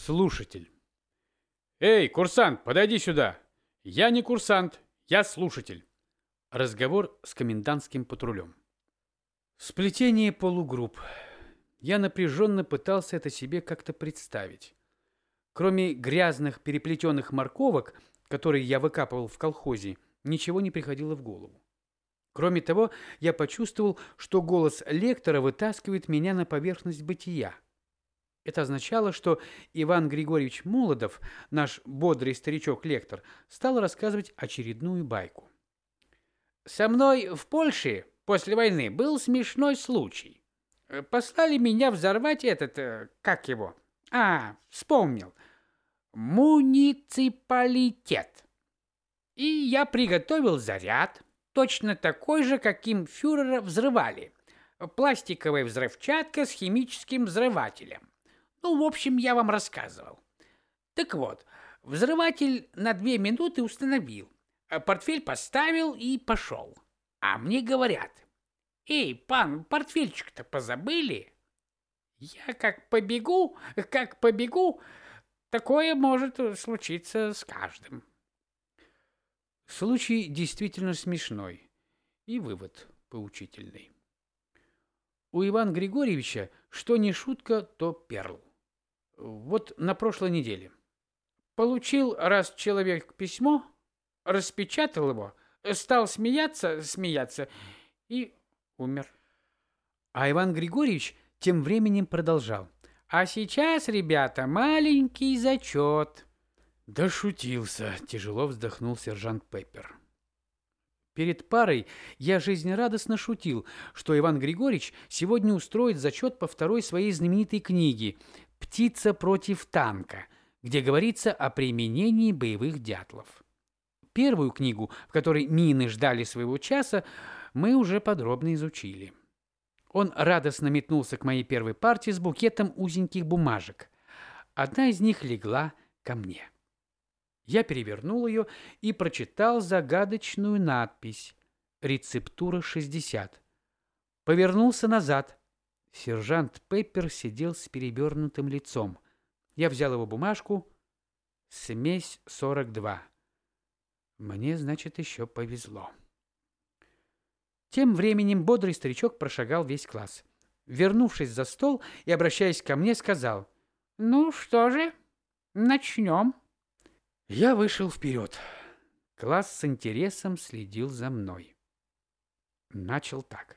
Слушатель. Эй, курсант, подойди сюда. Я не курсант, я слушатель. Разговор с комендантским патрулем. Сплетение полугрупп. Я напряженно пытался это себе как-то представить. Кроме грязных переплетенных морковок, которые я выкапывал в колхозе, ничего не приходило в голову. Кроме того, я почувствовал, что голос лектора вытаскивает меня на поверхность бытия. Это означало, что Иван Григорьевич Молодов, наш бодрый старичок-лектор, стал рассказывать очередную байку. «Со мной в Польше после войны был смешной случай. Послали меня взорвать как его? Вспомнил. Муниципалитет. И я приготовил заряд, точно такой же, каким фюрера взрывали. Пластиковая взрывчатка с химическим взрывателем. В общем, я вам рассказывал. Так вот, взрыватель на 2 минуты установил, портфель поставил и пошел. А мне говорят: «Эй, пан, портфельчик-то позабыли?» Я как побегу, такое может случиться с каждым. Случай действительно смешной и вывод поучительный. У Ивана Григорьевича что ни шутка, то перл. Вот на прошлой неделе. Получил раз человек письмо, распечатал его, стал смеяться и умер. А Иван Григорьевич тем временем продолжал. А сейчас, ребята, маленький зачет. Дошутился, тяжело вздохнул сержант Пеппер. Перед парой я жизнерадостно шутил, что Иван Григорьевич сегодня устроит зачет по второй своей знаменитой книге «Птица против танка», где говорится о применении боевых дятлов. Первую книгу, в которой мины ждали своего часа, мы уже подробно изучили. Он радостно метнулся к моей первой партии с букетом узеньких бумажек. Одна из них легла ко мне. Я перевернул ее и прочитал загадочную надпись «Рецептура 60». Повернулся назад. Сержант Пеппер сидел с перевернутым лицом. Я взял его бумажку. Смесь 42. Мне, значит, еще повезло. Тем временем бодрый старичок прошагал весь класс. Вернувшись за стол и обращаясь ко мне, сказал: «Ну что же, начнем». Я вышел вперед. Класс с интересом следил за мной. Начал так.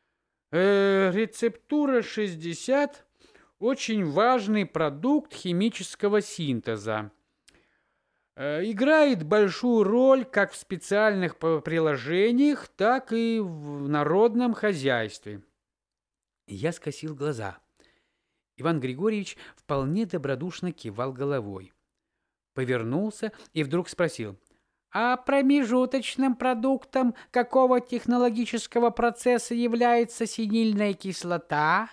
Рецептура 60 – очень важный продукт химического синтеза. Играет большую роль как в специальных приложениях, так и в народном хозяйстве. Я скосил глаза. Иван Григорьевич вполне добродушно кивал головой. Повернулся и вдруг спросил: «А промежуточным продуктом какого технологического процесса является синильная кислота?»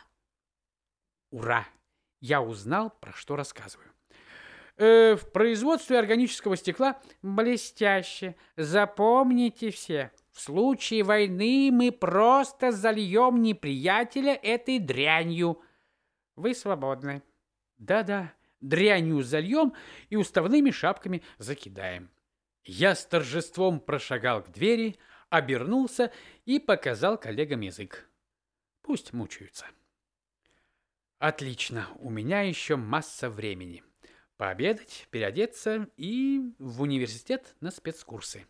Ура! Я узнал, про что рассказываю. В производстве органического стекла блестяще. Запомните все, в случае войны мы просто зальем неприятеля этой дрянью. Вы свободны. Да-да, дрянью зальем и уставными шапками закидаем. Я с торжеством прошагал к двери, обернулся и показал коллегам язык. Пусть мучаются. Отлично, у меня еще масса времени. Пообедать, переодеться и в университет на спецкурсы.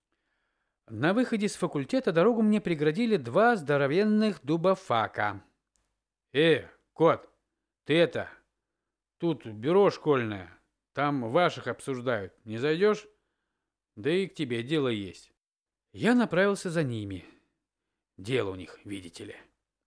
На выходе с факультета дорогу мне преградили 2 здоровенных дубофака. Кот, ты тут бюро школьное, там ваших обсуждают, не зайдешь? Да и к тебе дело есть. Я направился за ними. Дело у них, видите ли.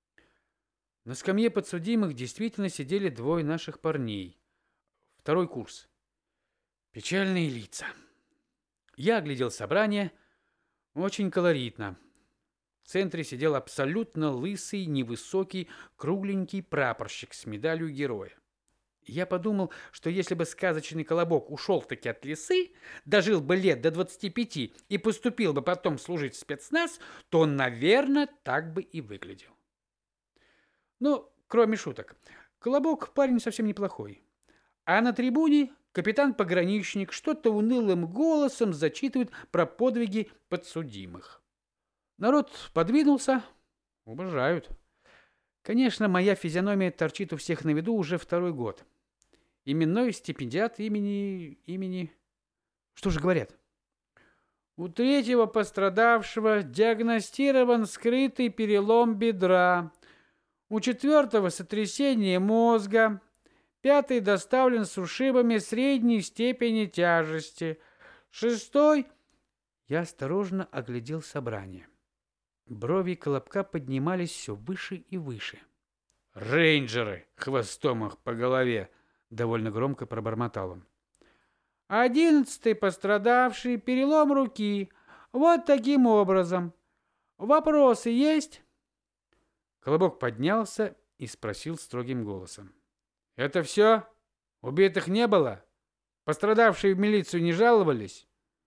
На скамье подсудимых действительно сидели 2 наших парней. 2-й курс. Печальные лица. Я оглядел собрание. Очень колоритно. В центре сидел абсолютно лысый, невысокий, кругленький прапорщик с медалью героя. Я подумал, что если бы сказочный Колобок ушел-таки от лисы, дожил бы лет до 25 и поступил бы потом служить в спецназ, то он, наверное, так бы и выглядел. Ну, кроме шуток, Колобок парень совсем неплохой. А на трибуне капитан-пограничник что-то унылым голосом зачитывает про подвиги подсудимых. Народ подвинулся, уважают. Конечно, моя физиономия торчит у всех на виду уже второй год. Именной стипендиат имени... Что же говорят? У третьего пострадавшего диагностирован скрытый перелом бедра. У четвертого сотрясение мозга. Пятый доставлен с ушибами средней степени тяжести. Шестой... Я осторожно оглядел собрание. Брови Колобка поднимались все выше и выше. «Рейнджеры! Хвостом их по голове!» — довольно громко пробормотал он. 11-й пострадавший, перелом руки. Вот таким образом. Вопросы есть?» Колобок поднялся и спросил строгим голосом. «Это все? Убитых не было? Пострадавшие в милицию не жаловались?»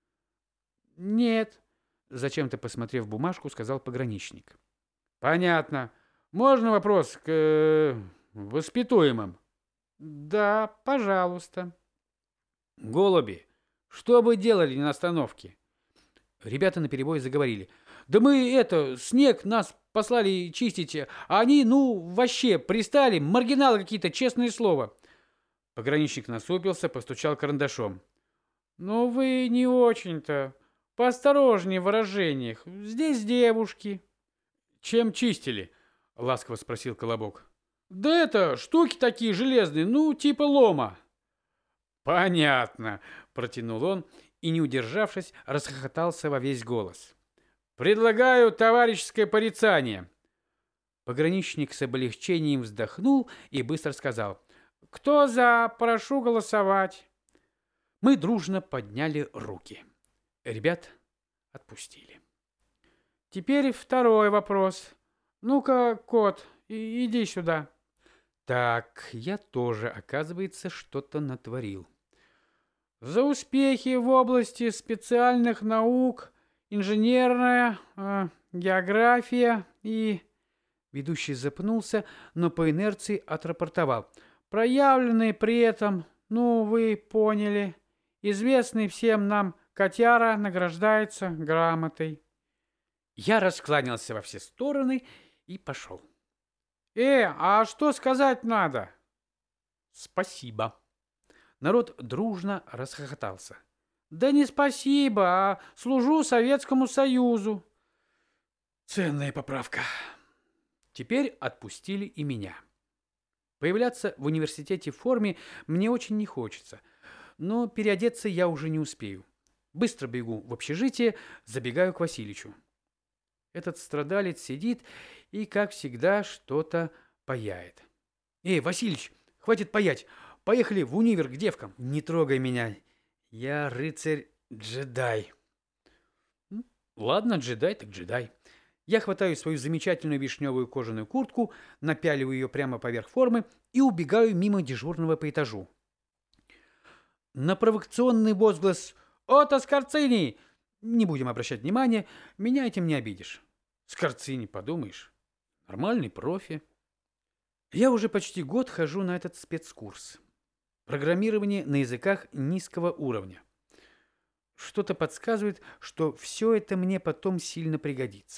«Нет», — зачем-то посмотрев бумажку, сказал пограничник. «Понятно. Можно вопрос к воспитуемым?» «Да, пожалуйста». «Голуби, что вы делали на остановке?» Ребята наперебой заговорили. «Да мы снег нас послали чистить, а они, вообще пристали, маргиналы какие-то, честное слово». Пограничник насупился, постучал карандашом. «Ну вы не очень-то. Поосторожнее в выражениях. Здесь девушки». «Чем чистили?» — ласково спросил Колобок. «Да штуки такие железные, типа лома». «Понятно», — протянул он и, не удержавшись, расхохотался во весь голос. «Предлагаю товарищеское порицание». Пограничник с облегчением вздохнул и быстро сказал: «Кто за? Прошу голосовать». Мы дружно подняли руки. Ребят отпустили. «Теперь второй вопрос. Ну-ка, кот, иди сюда». Так, я тоже, оказывается, что-то натворил. «За успехи в области специальных наук, инженерная, география и...» Ведущий запнулся, но по инерции отрапортовал. «Проявленные при этом, вы поняли, известный всем нам котяра награждается грамотой». Я раскланялся во все стороны и пошел. А что сказать надо?» «Спасибо». Народ дружно расхохотался. «Да не спасибо, а служу Советскому Союзу». Ценная поправка. Теперь отпустили и меня. Появляться в университете в форме мне очень не хочется, но переодеться я уже не успею. Быстро бегу в общежитие, забегаю к Васильичу. Этот страдалец сидит и, как всегда, что-то паяет. Василич, хватит паять! Поехали в универ к девкам!» «Не трогай меня! Я рыцарь-джедай!» «Ладно, джедай так джедай!» Я хватаю свою замечательную вишневую кожаную куртку, напяливаю ее прямо поверх формы и убегаю мимо дежурного по этажу. На провокационный возглас «Ото Скорцини!» не будем обращать внимания, меня этим не обидишь. Скорцини, подумаешь, нормальный профи. Я уже почти год хожу на этот спецкурс. Программирование на языках низкого уровня. Что-то подсказывает, что все это мне потом сильно пригодится.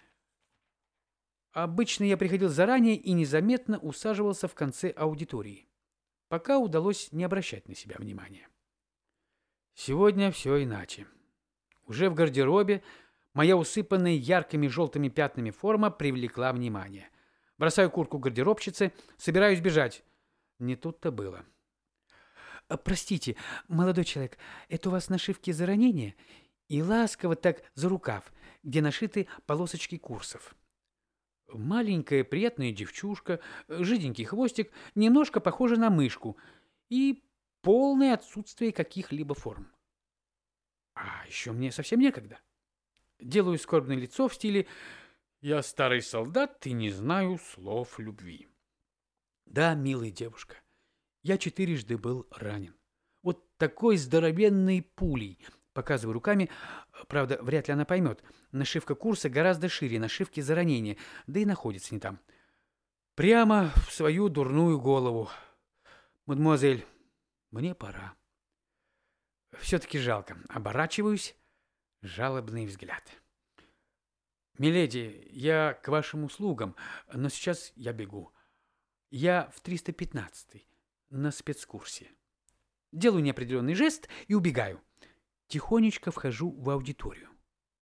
Обычно я приходил заранее и незаметно усаживался в конце аудитории, пока удалось не обращать на себя внимания. Сегодня все иначе. Уже в гардеробе моя усыпанная яркими желтыми пятнами форма привлекла внимание. Бросаю куртку гардеробщицы, собираюсь бежать. Не тут-то было. «Простите, молодой человек, это у вас нашивки за ранение?» И ласково так за рукав, где нашиты полосочки курсов. Маленькая приятная девчушка, жиденький хвостик, немножко похожа на мышку и полное отсутствие каких-либо форм. А еще мне совсем некогда. Делаю скорбное лицо в стиле «Я старый солдат и не знаю слов любви». Да, милая девушка, я 4 был ранен. Вот такой здоровенной пулей. Показываю руками, правда, вряд ли она поймет. Нашивка курса гораздо шире нашивки за ранение, да и находится не там. Прямо в свою дурную голову. Мадемуазель, Мне пора. Все-таки жалко. Оборачиваюсь. Жалобный взгляд. Миледи, я к вашим услугам, но сейчас я бегу. Я в 315-й, на спецкурсе. Делаю неопределенный жест и убегаю. Тихонечко вхожу в аудиторию.